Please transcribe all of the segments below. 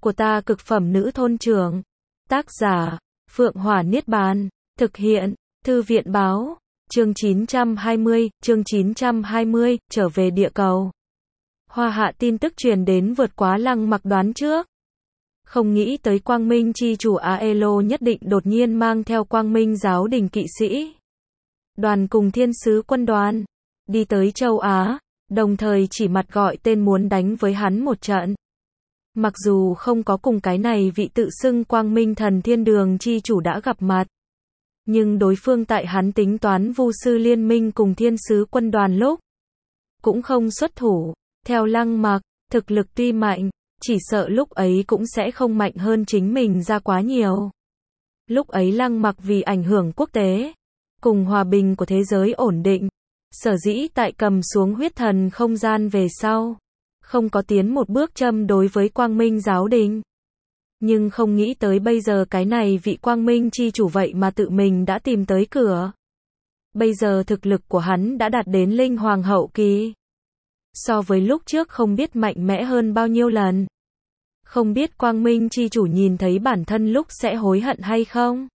của ta cực phẩm nữ thôn trưởng. Tác giả, Phượng Hỏa Niết Bàn. Thực hiện, Thư viện Báo. Chương 920, trở về địa cầu. Hoa Hạ tin tức truyền đến vượt quá Lăng Mặc đoán trước. Không nghĩ tới Quang Minh chi chủ Aelo nhất định đột nhiên mang theo Quang Minh giáo đình kỵ sĩ đoàn cùng thiên sứ quân đoàn đi tới châu Á, đồng thời chỉ mặt gọi tên muốn đánh với hắn một trận. Mặc dù không có cùng cái này vị tự xưng Quang Minh thần thiên đường chi chủ đã gặp mặt, nhưng đối phương tại hắn tính toán vu sư liên minh cùng thiên sứ quân đoàn lúc cũng không xuất thủ. Theo Lăng Mặc, thực lực tuy mạnh, chỉ sợ lúc ấy cũng sẽ không mạnh hơn chính mình ra quá nhiều. Lúc ấy Lăng Mặc vì ảnh hưởng quốc tế cùng hòa bình của thế giới ổn định, sở dĩ tại cầm xuống huyết thần không gian về sau, không có tiến một bước châm đối với Quang Minh giáo đình. Nhưng không nghĩ tới bây giờ cái này vị Quang Minh chi chủ vậy mà tự mình đã tìm tới cửa. Bây giờ thực lực của hắn đã đạt đến linh hoàng hậu kỳ. So với lúc trước không biết mạnh mẽ hơn bao nhiêu lần. Không biết Quang Minh chi chủ nhìn thấy bản thân lúc sẽ hối hận hay không?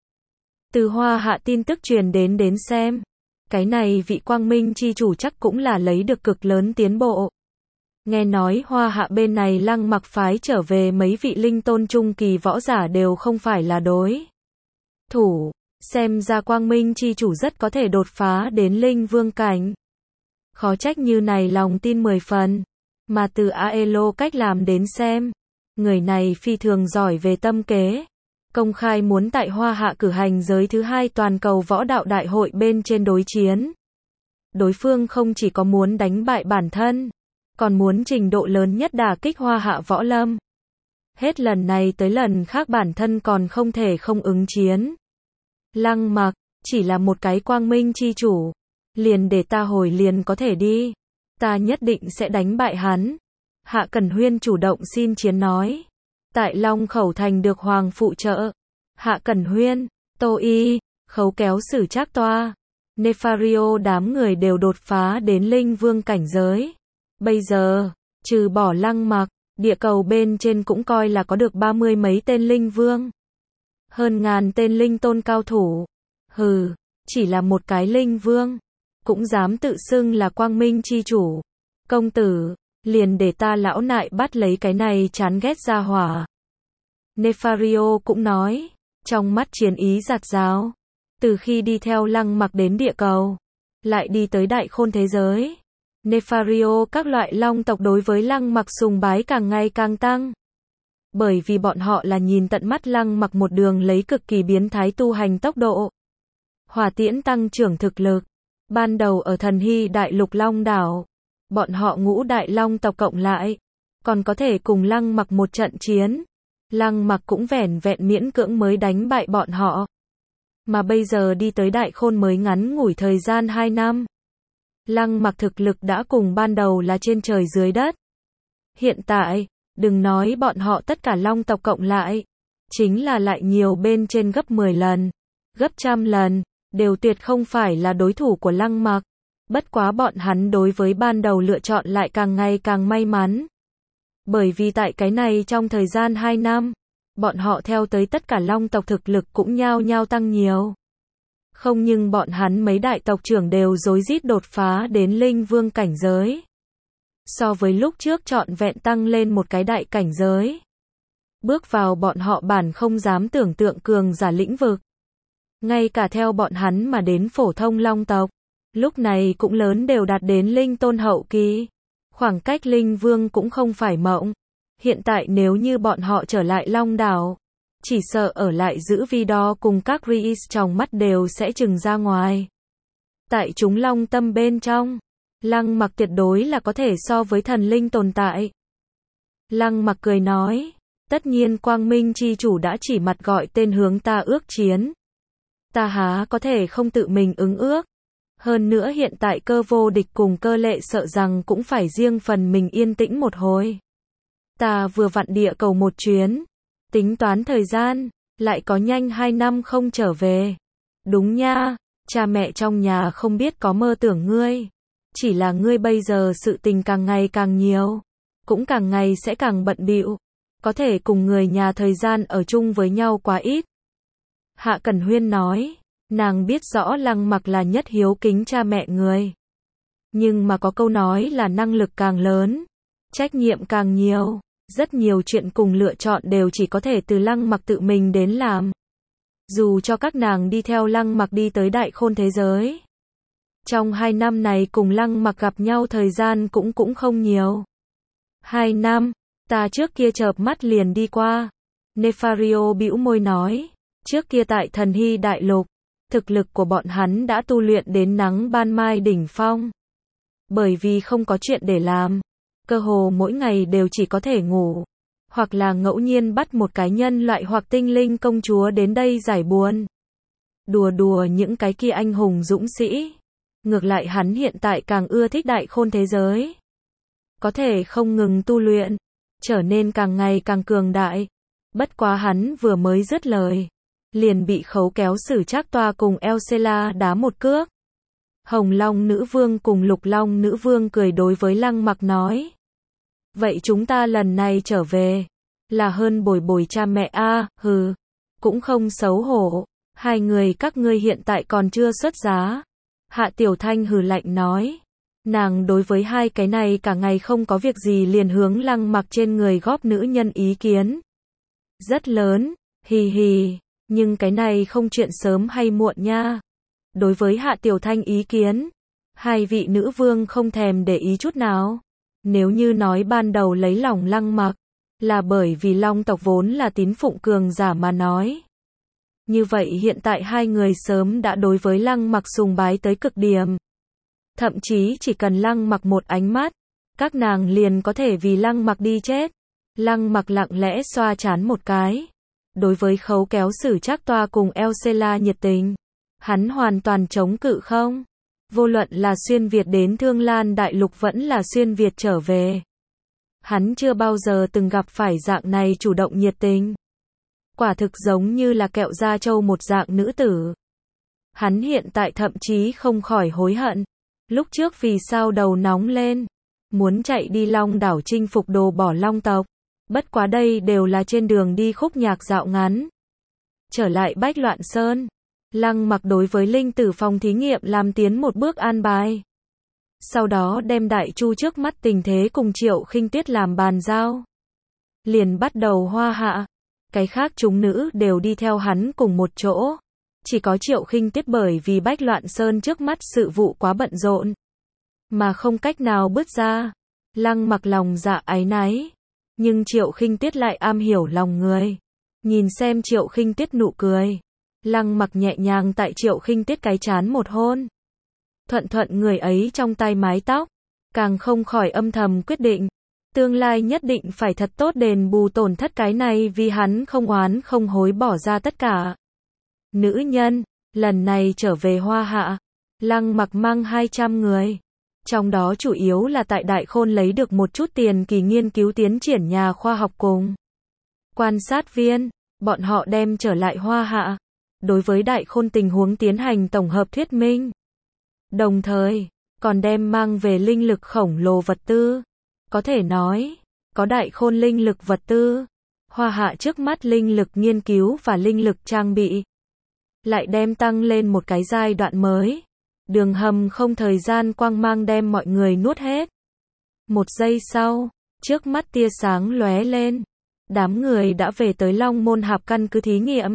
Từ Hoa Hạ tin tức truyền đến xem, cái này vị Quang Minh chi chủ chắc cũng là lấy được cực lớn tiến bộ. Nghe nói Hoa Hạ bên này Lăng Mặc phái trở về mấy vị linh tôn trung kỳ võ giả đều không phải là đối thủ, xem ra Quang Minh chi chủ rất có thể đột phá đến linh vương cảnh. Khó trách như này lòng tin 10 phần, mà từ Aelo cách làm đến xem, người này phi thường giỏi về tâm kế. Công khai muốn tại Hoa Hạ cử hành giới thứ 2 toàn cầu võ đạo đại hội bên trên đối chiến. Đối phương không chỉ có muốn đánh bại bản thân, còn muốn trình độ lớn nhất đả kích Hoa Hạ võ lâm. Hết lần này tới lần khác bản thân còn không thể không ứng chiến. Lăng Mặc, chỉ là một cái Quang Minh chi chủ. Liền để ta hồi liền có thể đi. Ta nhất định sẽ đánh bại hắn. Hạ Cẩn Huyên chủ động xin chiến nói. Tại Long Khẩu Thành được Hoàng phụ trợ. Hạ Cẩn Huyên, Tô Y, Khấu Kéo Sử Trác Toa, Nefario đám người đều đột phá đến linh vương cảnh giới. Bây giờ, trừ bỏ Lăng Mặc, địa cầu bên trên cũng coi là có được 30 mấy tên linh vương. Hơn ngàn tên linh tôn cao thủ. Hừ, chỉ là một cái linh vương, cũng dám tự xưng là Quang Minh chi chủ. Công tử, liền để ta lão nại bắt lấy cái này chán ghét ra hỏa. Nefario cũng nói, trong mắt chiến ý rạt rào. Từ khi đi theo Lăng Mặc đến địa cầu, lại đi tới đại khôn thế giới, Nefario các loại long tộc đối với Lăng Mặc sùng bái càng ngày càng tăng. Bởi vì bọn họ là nhìn tận mắt Lăng Mặc một đường lấy cực kỳ biến thái tu hành tốc độ, hỏa tiễn tăng trưởng thực lực. Ban đầu ở Thần Hy Đại Lục Long Đảo, bọn họ ngũ đại long tộc cộng lại, còn có thể cùng Lăng Mặc một trận chiến. Lăng Mặc cũng vẻn vẹn miễn cưỡng mới đánh bại bọn họ. Mà bây giờ đi tới đại khôn mới ngắn ngủi thời gian 2 năm. Lăng Mặc thực lực đã cùng ban đầu là trên trời dưới đất. Hiện tại, đừng nói bọn họ tất cả long tộc cộng lại, chính là lại nhiều bên trên gấp 10 lần, gấp trăm lần. Đều tuyệt không phải là đối thủ của Lăng Mặc. Bất quá bọn hắn đối với ban đầu lựa chọn lại càng ngày càng may mắn. Bởi vì tại cái này trong thời gian 2 năm, bọn họ theo tới tất cả long tộc thực lực cũng nhao nhao tăng nhiều. Không nhưng bọn hắn mấy đại tộc trưởng đều rối rít đột phá đến linh vương cảnh giới. So với lúc trước trọn vẹn tăng lên một cái đại cảnh giới. Bước vào bọn họ bản không dám tưởng tượng cường giả lĩnh vực. Ngay cả theo bọn hắn mà đến phổ thông long tộc, lúc này cũng lớn đều đạt đến linh tôn hậu kỳ. Khoảng cách linh vương cũng không phải mộng. Hiện tại nếu như bọn họ trở lại Long Đảo, chỉ sợ ở lại giữ video cùng các Reis trong mắt đều sẽ trừng ra ngoài. Tại chúng long tâm bên trong, Lăng Mặc tuyệt đối là có thể so với thần linh tồn tại. Lăng Mặc cười nói, tất nhiên Quang Minh chi chủ đã chỉ mặt gọi tên hướng ta ước chiến. Ta há có thể không tự mình ứng ước. Hơn nữa hiện tại Cơ Vô Địch cùng Cơ Lệ sợ rằng cũng phải riêng phần mình yên tĩnh một hồi. Ta vừa vặn địa cầu một chuyến, tính toán thời gian, lại có nhanh 2 năm không trở về. Đúng nha, cha mẹ trong nhà không biết có mơ tưởng ngươi. Chỉ là ngươi bây giờ sự tình càng ngày càng nhiều, cũng càng ngày sẽ càng bận bịu. có thể cùng người nhà thời gian ở chung với nhau quá ít. Hạ Cẩn Huyên nói, nàng biết rõ Lăng Mặc là nhất hiếu kính cha mẹ người. Nhưng mà có câu nói là năng lực càng lớn, trách nhiệm càng nhiều, rất nhiều chuyện cùng lựa chọn đều chỉ có thể từ Lăng Mặc tự mình đến làm. Dù cho các nàng đi theo Lăng Mặc đi tới đại khôn thế giới. Trong 2 năm này cùng Lăng Mặc gặp nhau thời gian cũng không nhiều. 2 năm, ta trước kia chợp mắt liền đi qua. Nefario bĩu môi nói, trước kia tại Thần Hy Đại Lục, thực lực của bọn hắn đã tu luyện đến nắng ban mai đỉnh phong. Bởi vì không có chuyện để làm, cơ hồ mỗi ngày đều chỉ có thể ngủ, hoặc là ngẫu nhiên bắt một cái nhân loại hoặc tinh linh công chúa đến đây giải buồn. Đùa đùa những cái kia anh hùng dũng sĩ. Ngược lại hắn hiện tại càng ưa thích đại khôn thế giới. Có thể không ngừng tu luyện, trở nên càng ngày càng cường đại. Bất quá hắn vừa mới dứt lời, liền bị Khấu Kéo Sử Trác Toa cùng Elsela đá một cước. Hồng Long Nữ Vương cùng Lục Long Nữ Vương cười đối với Lăng Mặc nói. Vậy chúng ta lần này trở về, là hơn bồi bồi cha mẹ a, hừ, cũng không xấu hổ, 2 người các ngươi hiện tại còn chưa xuất giá. Hạ Tiểu Thanh hừ lạnh nói. Nàng đối với 2 cái này cả ngày không có việc gì liền hướng Lăng Mặc trên người góp nữ nhân ý kiến. Rất lớn, hì hì, nhưng cái này không chuyện sớm hay muộn nha. Đối với Hạ Tiểu Thanh ý kiến, 2 vị nữ vương không thèm để ý chút nào. Nếu như nói ban đầu lấy lòng Lăng Mặc, là bởi vì Long tộc vốn là tín phụng cường giả mà nói. Như vậy hiện tại 2 người sớm đã đối với Lăng Mặc sùng bái tới cực điểm. Thậm chí chỉ cần Lăng Mặc một ánh mắt, các nàng liền có thể vì Lăng Mặc đi chết. Lăng Mặc lặng lẽ xoa trán một cái. Đối với Khấu Kéo Sử Trác Toa cùng Elsela nhiệt tình, hắn hoàn toàn chống cự không. Vô luận là xuyên Việt đến Thương Lan Đại Lục vẫn là xuyên Việt trở về. Hắn chưa bao giờ từng gặp phải dạng này chủ động nhiệt tình. Quả thực giống như là kẹo da trâu một dạng nữ tử. Hắn hiện tại thậm chí không khỏi hối hận. Lúc trước vì sao đầu nóng lên, muốn chạy đi Long đảo chinh phục đồ bỏ Long tộc. Bất quá đây đều là trên đường đi khúc nhạc dạo ngắn. Trở lại Bách Loạn Sơn, Lăng Mặc đối với linh tử phòng thí nghiệm làm tiến một bước an bài. Sau đó đem Đại Chu trước mắt tình thế cùng Triệu Khinh Tuyết làm bàn giao. Liền bắt đầu Hoa Hạ. Cái khác chúng nữ đều đi theo hắn cùng một chỗ. Chỉ có Triệu Khinh Tuyết bởi vì Bách Loạn Sơn trước mắt sự vụ quá bận rộn, mà không cách nào bước ra. Lăng Mặc lòng dạ áy náy. Nhưng Triệu Khinh Tuyết lại am hiểu lòng người. Nhìn xem Triệu Khinh Tuyết nụ cười. Lăng Mặc nhẹ nhàng tại Triệu Khinh Tuyết cái trán một hôn. Thuận thuận người ấy trong tay mái tóc. Càng không khỏi âm thầm quyết định. Tương lai nhất định phải thật tốt đền bù tổn thất cái này vì hắn không oán không hối bỏ ra tất cả. Nữ nhân, lần này trở về Hoa Hạ, Lăng Mặc mang 200 người. Trong đó chủ yếu là tại Đại Khôn lấy được một chút tiền kỳ nghiên cứu tiến triển nhà khoa học cùng quan sát viên, bọn họ đem trở lại Hoa Hạ. Đối với Đại Khôn tình huống tiến hành tổng hợp thuyết minh. Đồng thời, còn đem mang về linh lực khổng lồ vật tư. Có thể nói, có Đại Khôn linh lực vật tư, Hoa Hạ trước mắt linh lực nghiên cứu và linh lực trang bị lại đem tăng lên một cái giai đoạn mới. Đường hầm không thời gian quang mang đem mọi người nuốt hết. Một giây sau, trước mắt tia sáng lóe lên. Đám người đã về tới Long Môn Hạp căn cứ thí nghiệm.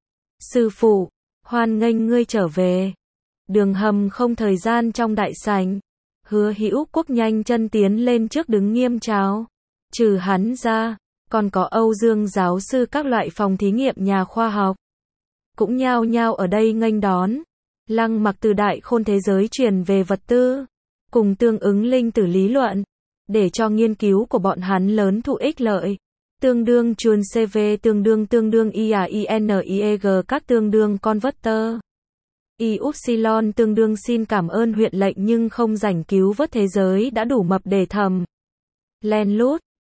Sư phụ, hoan nghênh ngươi trở về. Đường hầm không thời gian trong đại sảnh. Hứa Hữu Quốc nhanh chân tiến lên trước đứng nghiêm chào. Trừ hắn ra, còn có Âu Dương giáo sư các loại phòng thí nghiệm nhà khoa học. Cũng nhao nhao ở đây nghênh đón. Lăng Mặc từ Đại Khôn thế giới truyền về vật tư, cùng tương ứng linh tử lý luận, để cho nghiên cứu của bọn hắn lớn thụ ích lợi. Tương đương chuồn CV tương đương IAINIEG các tương đương converter. Upsilon tương đương xin cảm ơn huyện lệnh nhưng không rảnh cứu vớt thế giới đã đủ mập để thầm. Len lút,